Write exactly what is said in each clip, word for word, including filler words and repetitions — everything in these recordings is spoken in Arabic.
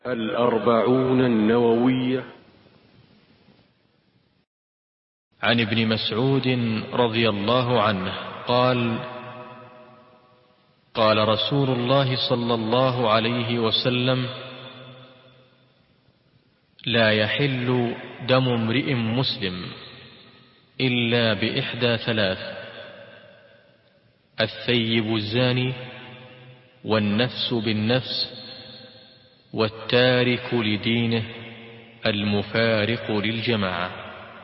الأربعون النووية. عن ابن مسعود رضي الله عنه قال: قال رسول الله صلى الله عليه وسلم: لا يحل دم امرئ مسلم إلا بإحدى ثلاث: الثيب الزاني، والنفس بالنفس، والتارك لدينه المفارق للجماعة.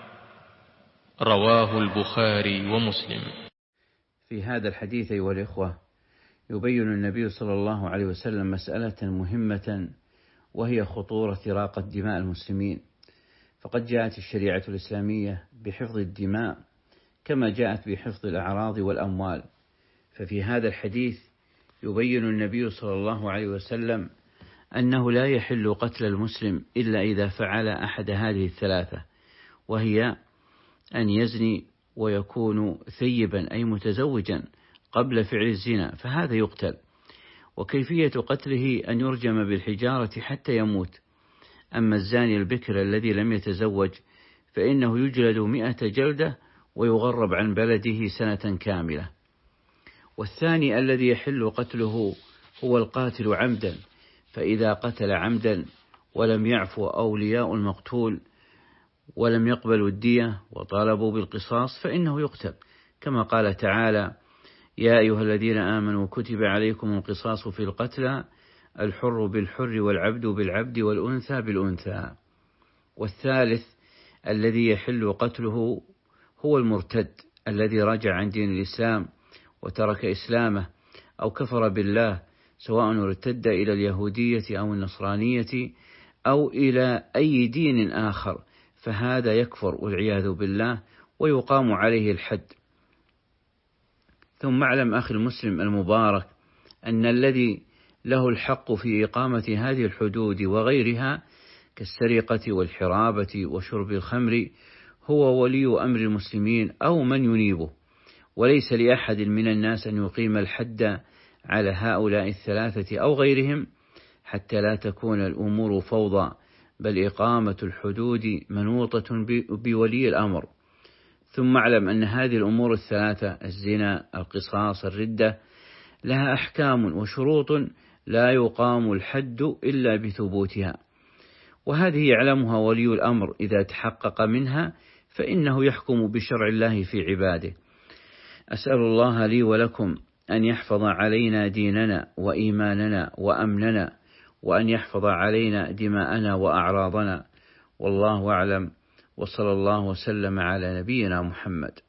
رواه البخاري ومسلم. في هذا الحديث أيها الإخوة يبين النبي صلى الله عليه وسلم مسألة مهمة، وهي خطورة إراقة دماء المسلمين. فقد جاءت الشريعة الإسلامية بحفظ الدماء كما جاءت بحفظ الأعراض والأموال. ففي هذا الحديث يبين النبي صلى الله عليه وسلم أنه لا يحل قتل المسلم إلا إذا فعل أحد هذه الثلاثة، وهي أن يزني ويكون ثيبا أي متزوجا قبل فعل الزنا، فهذا يقتل. وكيفية قتله أن يرجم بالحجارة حتى يموت. أما الزاني البكر الذي لم يتزوج فإنه يجلد مئة جلدة ويغرب عن بلده سنة كاملة. والثاني الذي يحل قتله هو القاتل عمدا، فإذا قتل عمدا ولم يعفو أولياء المقتول ولم يقبلوا الدية وطالبوا بالقصاص فإنه يقتل، كما قال تعالى: يا أيها الذين آمنوا كتب عليكم القصاص في القتلى، الحر بالحر والعبد بالعبد والأنثى بالأنثى. والثالث الذي يحل قتله هو المرتد الذي رجع عن دين الإسلام وترك إسلامه أو كفر بالله، سواء ارتد إلى اليهودية أو النصرانية أو إلى أي دين آخر، فهذا يكفر والعياذ بالله ويقام عليه الحد. ثم اعلم أخي المسلم المبارك أن الذي له الحق في إقامة هذه الحدود وغيرها كالسرقة والحرابة وشرب الخمر هو ولي أمر المسلمين أو من ينيبه، وليس لأحد من الناس أن يقيم الحد على هؤلاء الثلاثة أو غيرهم حتى لا تكون الأمور فوضى، بل إقامة الحدود منوطة بولي الأمر. ثم اعلم أن هذه الأمور الثلاثة الزنا، القصاص، الردة لها أحكام وشروط لا يقام الحد إلا بثبوتها، وهذه يعلمها ولي الأمر. إذا تحقق منها فإنه يحكم بشرع الله في عباده. أسأل الله لي ولكم أن يحفظ علينا ديننا وإيماننا وأمننا، وأن يحفظ علينا دماءنا وأعراضنا. والله أعلم، وصلى الله وسلم على نبينا محمد.